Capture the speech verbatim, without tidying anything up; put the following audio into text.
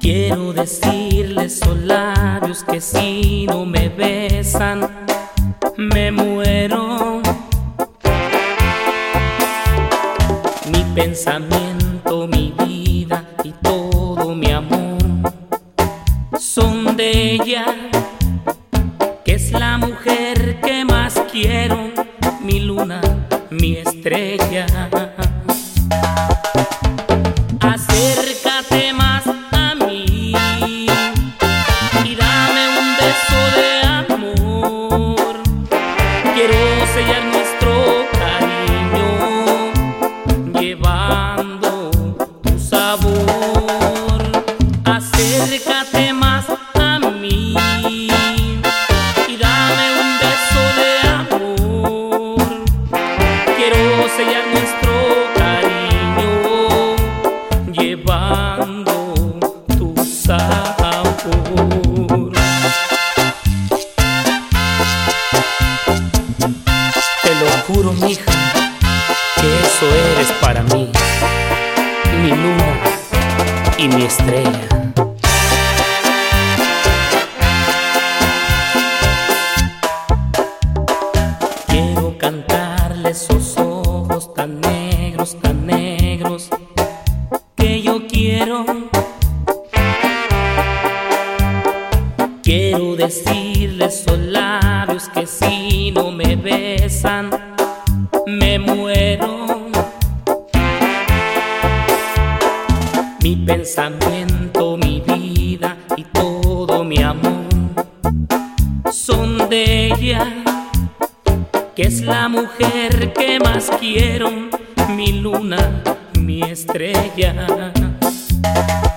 Quiero decirles esos labios que si no me besan me muero. Mi pensamiento, mi vida y todo mi amor son de ella, que es la mujer que más quiero, mi luna, mi estrella. Acércate más a mí y dame un beso de amor. Quiero sellar nuestro cariño llevando tu sabor. Acércate más a mí y dame un beso de amor. Quiero sellar nuestro cariño llevando tu sabor. Te lo juro, mija, que eso eres para mí, mi luna y mi estrella. Quiero cantarle esos ojos tan negros, tan negros que yo quiero. Quiero decirle esos labios que si no me besan me muero. Mi pensamiento, mi vida y todo mi amor son de ella, que es la mujer que más quiero, mi luna, mi estrella.